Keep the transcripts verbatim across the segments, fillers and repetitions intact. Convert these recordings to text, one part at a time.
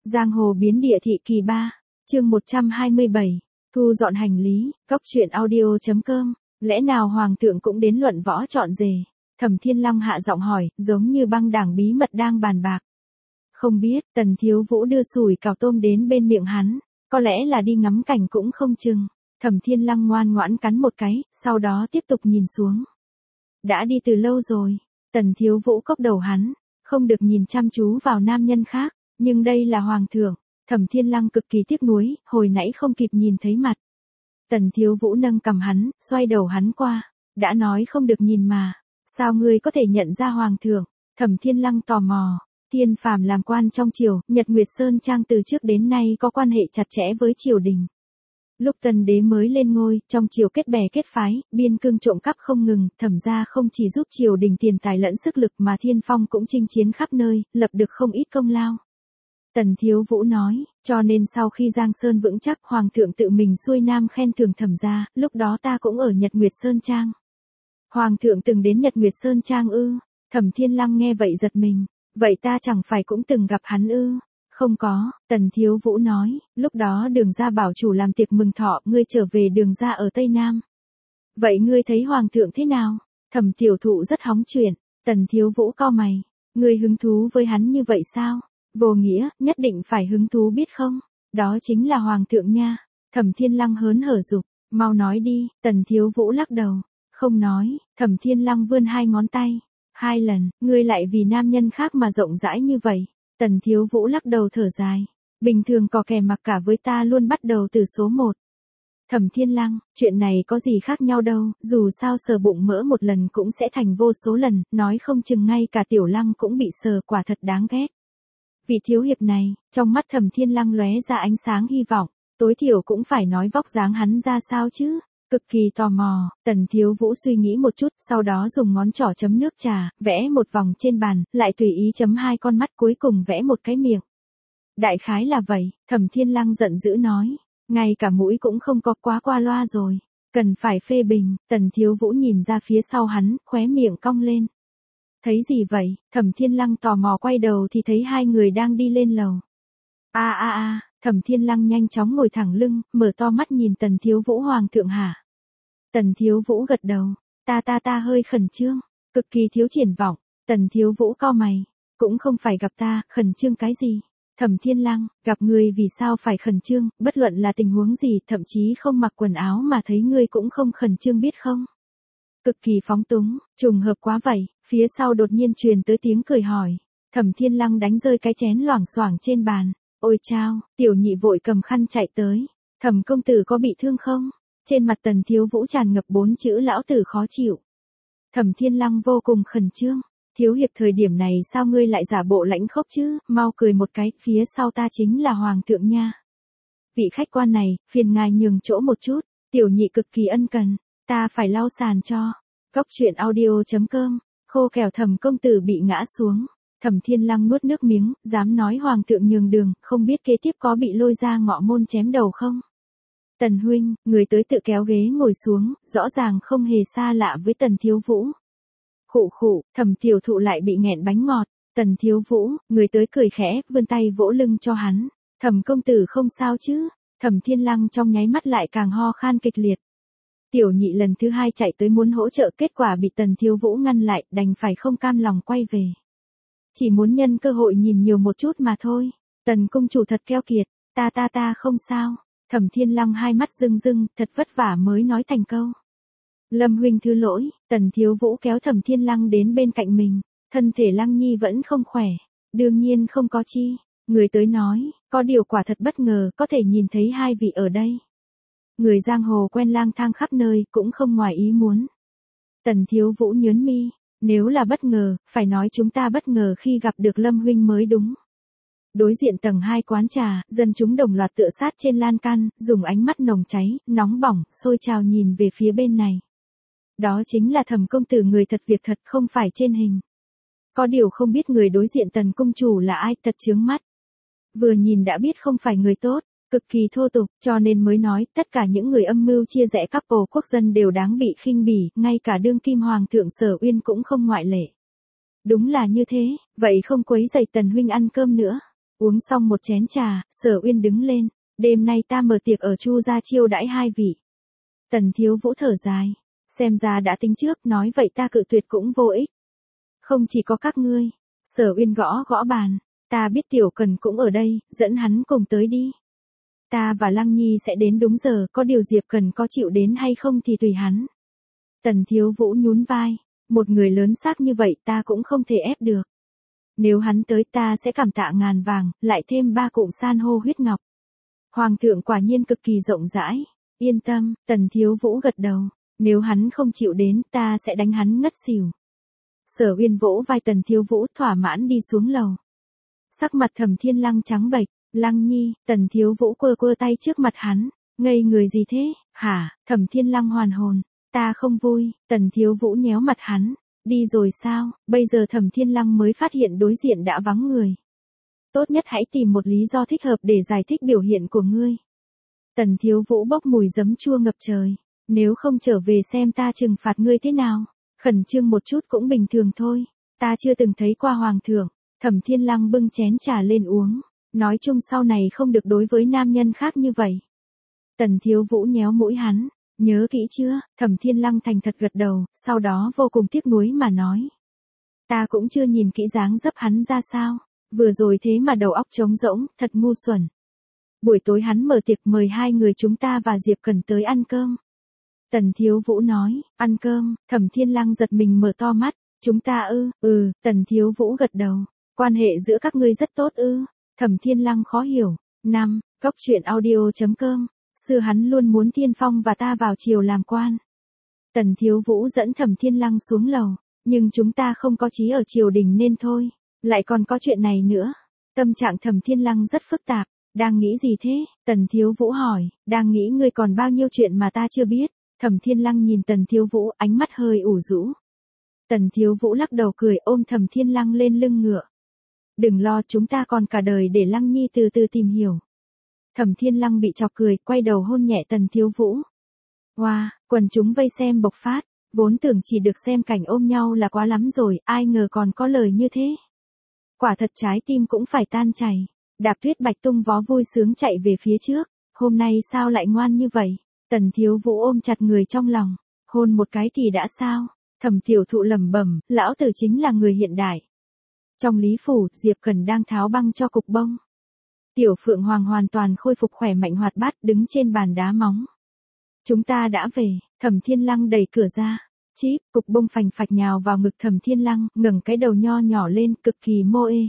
Giang hồ biến địa thị kỳ ba, chương một trăm hai mươi bảy, thu dọn hành lý, góc truyện audio chấm com, lẽ nào hoàng thượng cũng đến luận võ chọn rể? Thẩm Thiên Long hạ giọng hỏi, giống như băng đảng bí mật đang bàn bạc. Không biết, Tần Thiếu Vũ đưa sủi cảo tôm đến bên miệng hắn, có lẽ là đi ngắm cảnh cũng không chừng. Thẩm Thiên Long ngoan ngoãn cắn một cái, sau đó tiếp tục nhìn xuống. Đã đi từ lâu rồi. Tần Thiếu Vũ cốc đầu hắn, không được nhìn chăm chú vào nam nhân khác, nhưng đây là hoàng thượng. Thẩm Thiên Long cực kỳ tiếc nuối, hồi nãy không kịp nhìn thấy mặt. Tần Thiếu Vũ nâng cầm hắn, xoay đầu hắn qua, đã nói không được nhìn mà, sao ngươi có thể nhận ra hoàng thượng? Thẩm Thiên Long tò mò. Tiên phàm làm quan trong triều, Nhật Nguyệt Sơn Trang từ trước đến nay có quan hệ chặt chẽ với triều đình. Lúc Tần đế mới lên ngôi, trong triều kết bè kết phái, biên cương trộm cắp không ngừng, Thẩm gia không chỉ giúp triều đình tiền tài lẫn sức lực mà Thiên Phong cũng chinh chiến khắp nơi, lập được không ít công lao. Tần Thiếu Vũ nói, cho nên sau khi Giang Sơn vững chắc, hoàng thượng tự mình xuôi nam khen thưởng Thẩm gia, lúc đó ta cũng ở Nhật Nguyệt Sơn Trang. Hoàng thượng từng đến Nhật Nguyệt Sơn Trang ư? Thẩm Thiên Long nghe vậy giật mình, vậy ta chẳng phải cũng từng gặp hắn ư? Không có, Tần Thiếu Vũ nói, lúc đó Đường gia bảo chủ làm tiệc mừng thọ, ngươi trở về Đường gia ở Tây Nam. Vậy ngươi thấy hoàng thượng thế nào? Thẩm tiểu thụ rất hóng chuyện. Tần Thiếu Vũ cau mày, ngươi hứng thú với hắn như vậy sao? Vô nghĩa, nhất định phải hứng thú biết không? Đó chính là hoàng thượng nha. Thẩm Thiên Long hớn hở dục, mau nói đi. Tần Thiếu Vũ lắc đầu, không nói. Thẩm Thiên Long vươn hai ngón tay, hai lần, ngươi lại vì nam nhân khác mà rộng rãi như vậy. Tần Thiếu Vũ lắc đầu thở dài, bình thường có kẻ mặc cả với ta luôn bắt đầu từ số một. Thẩm Thiên Long, chuyện này có gì khác nhau đâu, dù sao sờ bụng mỡ một lần cũng sẽ thành vô số lần, nói không chừng ngay cả Tiểu Lăng cũng bị sờ, quả thật đáng ghét. Vị thiếu hiệp này, trong mắt Thẩm Thiên Long lóe ra ánh sáng hy vọng, tối thiểu cũng phải nói vóc dáng hắn ra sao chứ. Cực kỳ tò mò, Tần Thiếu Vũ suy nghĩ một chút, sau đó dùng ngón trỏ chấm nước trà, vẽ một vòng trên bàn, lại tùy ý chấm hai con mắt, cuối cùng vẽ một cái miệng. Đại khái là vậy. Thẩm Thiên Long giận dữ nói, ngay cả mũi cũng không có, quá qua loa rồi, cần phải phê bình. Tần Thiếu Vũ nhìn ra phía sau hắn, khóe miệng cong lên. Thấy gì vậy? Thẩm Thiên Long tò mò quay đầu thì thấy hai người đang đi lên lầu. A a a. Thẩm Thiên Long nhanh chóng ngồi thẳng lưng, mở to mắt nhìn Tần Thiếu Vũ, hoàng thượng hả? Tần Thiếu Vũ gật đầu, ta ta ta hơi khẩn trương, cực kỳ thiếu triển vọng. Tần Thiếu Vũ cau mày, cũng không phải gặp ta, khẩn trương cái gì? Thẩm Thiên Long, gặp người vì sao phải khẩn trương, bất luận là tình huống gì, thậm chí không mặc quần áo mà thấy ngươi cũng không khẩn trương biết không? Cực kỳ phóng túng, trùng hợp quá vậy. Phía sau đột nhiên truyền tới tiếng cười hỏi. Thẩm Thiên Long đánh rơi cái chén loảng xoảng trên bàn. Ôi chao, tiểu nhị vội cầm khăn chạy tới. Thẩm công tử có bị thương không? Trên mặt Tần Thiếu Vũ tràn ngập bốn chữ lão tử khó chịu. Thẩm Thiên Long vô cùng khẩn trương. Thiếu hiệp thời điểm này sao ngươi lại giả bộ lãnh khốc chứ, mau cười một cái, phía sau ta chính là hoàng thượng nha. Vị khách quan này, phiền ngài nhường chỗ một chút. Tiểu nhị cực kỳ ân cần, ta phải lau sàn cho. Góc truyện audio chấm com, khô kẻo Thẩm công tử bị ngã xuống. Thẩm Thiên Long nuốt nước miếng, dám nói hoàng thượng nhường đường, không biết kế tiếp có bị lôi ra ngọ môn chém đầu không? Tần huynh, người tới tự kéo ghế ngồi xuống, rõ ràng không hề xa lạ với Tần Thiếu Vũ. Khụ khụ, Thẩm tiểu thụ lại bị nghẹn bánh ngọt. Tần Thiếu Vũ, người tới cười khẽ, vươn tay vỗ lưng cho hắn. Thẩm công tử không sao chứ? Thẩm Thiên Long trong nháy mắt lại càng ho khan kịch liệt. Tiểu nhị lần thứ hai chạy tới muốn hỗ trợ, kết quả bị Tần Thiếu Vũ ngăn lại, đành phải không cam lòng quay về. Chỉ muốn nhân cơ hội nhìn nhiều một chút mà thôi. Tần công chủ thật keo kiệt, ta ta ta không sao. Thẩm Thiên Long hai mắt rưng rưng, thật vất vả mới nói thành câu. Lâm huynh thứ lỗi. Tần Thiếu Vũ kéo Thẩm Thiên Long đến bên cạnh mình. Thân thể Lăng Nhi vẫn không khỏe. Đương nhiên không có chi. Người tới nói, có điều quả thật bất ngờ, có thể nhìn thấy hai vị ở đây. Người giang hồ quen lang thang khắp nơi, cũng không ngoài ý muốn. Tần Thiếu Vũ nhớn mi. Nếu là bất ngờ, phải nói chúng ta bất ngờ khi gặp được Lâm huynh mới đúng. Đối diện tầng hai quán trà, dân chúng đồng loạt tựa sát trên lan can, dùng ánh mắt nồng cháy, nóng bỏng, sôi trào nhìn về phía bên này. Đó chính là Thẩm công tử, người thật việc thật, không phải trên hình. Có điều không biết người đối diện Tần công chủ là ai, thật chướng mắt. Vừa nhìn đã biết không phải người tốt, cực kỳ thô tục, cho nên mới nói, tất cả những người âm mưu chia rẽ couple quốc dân đều đáng bị khinh bỉ, ngay cả đương kim hoàng thượng Sở Uyên cũng không ngoại lệ. Đúng là như thế, vậy không quấy rầy Tần huynh ăn cơm nữa. Uống xong một chén trà, Sở Uyên đứng lên, đêm nay ta mở tiệc ở Chu gia chiêu đãi hai vị. Tần Thiếu Vũ thở dài, xem ra đã tính trước, nói vậy ta cự tuyệt cũng vô ích. Không chỉ có các ngươi. Sở Uyên gõ gõ bàn, ta biết Tiểu Cần cũng ở đây, dẫn hắn cùng tới đi. Ta và Lăng Nhi sẽ đến đúng giờ, có điều Diệp Cần có chịu đến hay không thì tùy hắn. Tần Thiếu Vũ nhún vai, một người lớn xác như vậy ta cũng không thể ép được. Nếu hắn tới ta sẽ cảm tạ ngàn vàng, lại thêm ba cụm san hô huyết ngọc. Hoàng thượng quả nhiên cực kỳ rộng rãi, yên tâm, Tần Thiếu Vũ gật đầu, nếu hắn không chịu đến ta sẽ đánh hắn ngất xỉu. Sở Uyên vỗ vai Tần Thiếu Vũ thỏa mãn đi xuống lầu. Sắc mặt Thẩm Thiên Lăng trắng bệch, Lăng Nhi, Tần Thiếu Vũ quơ quơ tay trước mặt hắn, ngây người gì thế, hả, Thẩm Thiên Lăng hoàn hồn, ta không vui, Tần Thiếu Vũ nhéo mặt hắn, đi rồi sao, bây giờ Thẩm Thiên Lăng mới phát hiện đối diện đã vắng người. Tốt nhất hãy tìm một lý do thích hợp để giải thích biểu hiện của ngươi. Tần Thiếu Vũ bốc mùi giấm chua ngập trời, nếu không trở về xem ta trừng phạt ngươi thế nào. Khẩn trương một chút cũng bình thường thôi, ta chưa từng thấy qua hoàng thượng. Thẩm Thiên Lăng bưng chén trà lên uống, nói chung sau này không được đối với nam nhân khác như vậy. Tần Thiếu Vũ nhéo mũi hắn, nhớ kỹ chưa? Thẩm Thiên Lăng thành thật gật đầu, sau đó vô cùng tiếc nuối mà nói. Ta cũng chưa nhìn kỹ dáng dấp hắn ra sao, vừa rồi thế mà đầu óc trống rỗng, thật ngu xuẩn. Buổi tối hắn mở tiệc mời hai người chúng ta và Diệp Cần tới ăn cơm. Tần Thiếu Vũ nói, ăn cơm, Thẩm Thiên Lăng giật mình mở to mắt, chúng ta ư, ừ, Tần Thiếu Vũ gật đầu, quan hệ giữa các ngươi rất tốt ư, Thẩm Thiên Lăng khó hiểu. Năm, Cốc truyện audio chấm com, xưa hắn luôn muốn Thiên Phong và ta vào triều làm quan. Tần Thiếu Vũ dẫn Thẩm Thiên Lăng xuống lầu, nhưng chúng ta không có chí ở triều đình nên thôi, lại còn có chuyện này nữa. Tâm trạng Thẩm Thiên Lăng rất phức tạp, đang nghĩ gì thế? Tần Thiếu Vũ hỏi, đang nghĩ ngươi còn bao nhiêu chuyện mà ta chưa biết. Thẩm Thiên Lăng nhìn Tần Thiếu Vũ, ánh mắt hơi ủ rũ. Tần Thiếu Vũ lắc đầu cười ôm Thẩm Thiên Lăng lên lưng ngựa. Đừng lo, chúng ta còn cả đời để Lăng Nhi từ từ tìm hiểu. Thẩm Thiên Lăng bị chọc cười, quay đầu hôn nhẹ Tần Thiếu Vũ. Wow, quần chúng vây xem bộc phát, vốn tưởng chỉ được xem cảnh ôm nhau là quá lắm rồi, ai ngờ còn có lời như thế. Quả thật trái tim cũng phải tan chảy. Đạp Tuyết Bạch tung vó vui sướng chạy về phía trước, hôm nay sao lại ngoan như vậy? Tần Thiếu Vũ ôm chặt người trong lòng, hôn một cái thì đã sao? Thẩm Tiểu Thụ lẩm bẩm, lão tử chính là người hiện đại. Trong Lý phủ, Diệp Cần đang tháo băng cho cục bông. Tiểu Phượng Hoàng hoàn toàn khôi phục khỏe mạnh hoạt bát đứng trên bàn đá móng. Chúng ta đã về, Thẩm Thiên Lăng đẩy cửa ra. Chíp, cục bông phành phạch nhào vào ngực Thẩm Thiên Lăng, ngẩng cái đầu nho nhỏ lên, cực kỳ mô ê.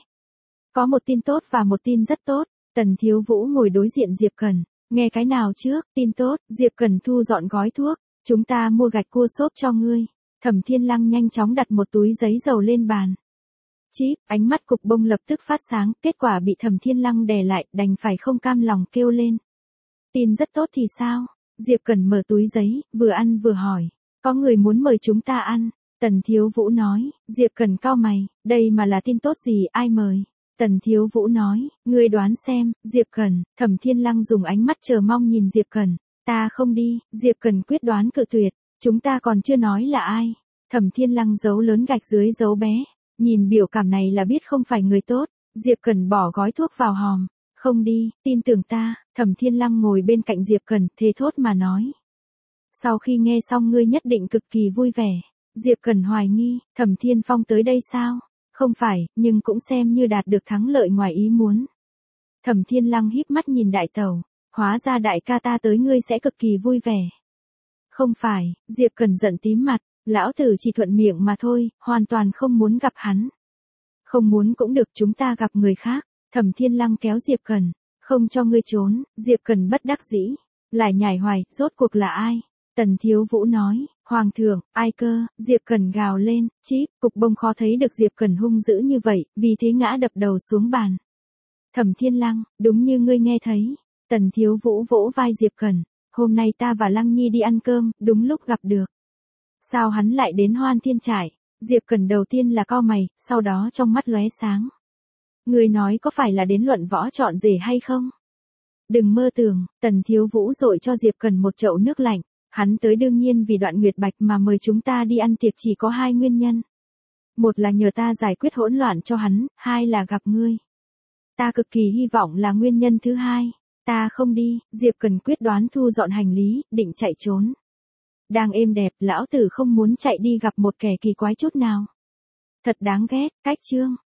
Có một tin tốt và một tin rất tốt. Tần Thiếu Vũ ngồi đối diện Diệp Cần. Nghe cái nào trước? Tin tốt, Diệp Cần thu dọn gói thuốc. Chúng ta mua gạch cua xốp cho ngươi. Thẩm Thiên Lăng nhanh chóng đặt một túi giấy dầu lên bàn. Chíp, ánh mắt cục bông lập tức phát sáng, kết quả bị Thẩm Thiên Lăng đè lại, đành phải không cam lòng kêu lên. Tin rất tốt thì sao? Diệp Cần mở túi giấy, vừa ăn vừa hỏi. Có người muốn mời chúng ta ăn. Tần Thiếu Vũ nói. Diệp Cần cau mày, đây mà là tin tốt gì, ai mời? Tần Thiếu Vũ nói, ngươi đoán xem. Diệp Cần. Thẩm Thiên Lăng dùng ánh mắt chờ mong nhìn Diệp Cần. Ta không đi. Diệp Cần quyết đoán cự tuyệt. Chúng ta còn chưa nói là ai. Thẩm Thiên Lăng giấu lớn gạch dưới giấu bé. Nhìn biểu cảm này là biết không phải người tốt. Diệp Cần bỏ gói thuốc vào hòm. Không đi, tin tưởng ta. Thẩm Thiên Lăng ngồi bên cạnh Diệp Cần, thề thốt mà nói. Sau khi nghe xong ngươi nhất định cực kỳ vui vẻ. Diệp Cần hoài nghi, Thẩm Thiên Phong tới đây sao? Không phải, nhưng cũng xem như đạt được thắng lợi ngoài ý muốn. Thẩm Thiên Lăng híp mắt nhìn đại tẩu, hóa ra đại ca ta tới ngươi sẽ cực kỳ vui vẻ. Không phải, Diệp Cần giận tím mặt, lão tử chỉ thuận miệng mà thôi, hoàn toàn không muốn gặp hắn. Không muốn cũng được, chúng ta gặp người khác. Thẩm Thiên Lăng kéo Diệp Cần, không cho ngươi trốn. Diệp Cần bất đắc dĩ, lại nhảy hoài, rốt cuộc là ai? Tần Thiếu Vũ nói, Hoàng thượng, ai cơ? Diệp Cần gào lên, chíp, cục bông khó thấy được Diệp Cần hung dữ như vậy, vì thế ngã đập đầu xuống bàn. Thẩm Thiên Lăng, đúng như ngươi nghe thấy. Tần Thiếu Vũ vỗ vai Diệp Cần, hôm nay ta và Lăng Nhi đi ăn cơm, đúng lúc gặp được. Sao hắn lại đến Hoan Thiên Trại? Diệp Cần đầu tiên là cau mày, sau đó trong mắt lóe sáng. Ngươi nói có phải là đến luận võ chọn rể hay không? Đừng mơ tưởng. Tần Thiếu Vũ dội cho Diệp Cần một chậu nước lạnh. Hắn tới đương nhiên vì Đoạn Nguyệt Bạch mà mời chúng ta đi ăn tiệc chỉ có hai nguyên nhân. Một là nhờ ta giải quyết hỗn loạn cho hắn, hai là gặp ngươi. Ta cực kỳ hy vọng là nguyên nhân thứ hai. Ta không đi, Diệp Cần quyết đoán thu dọn hành lý, định chạy trốn. Đang êm đẹp, lão tử không muốn chạy đi gặp một kẻ kỳ quái chút nào. Thật đáng ghét, cách chương.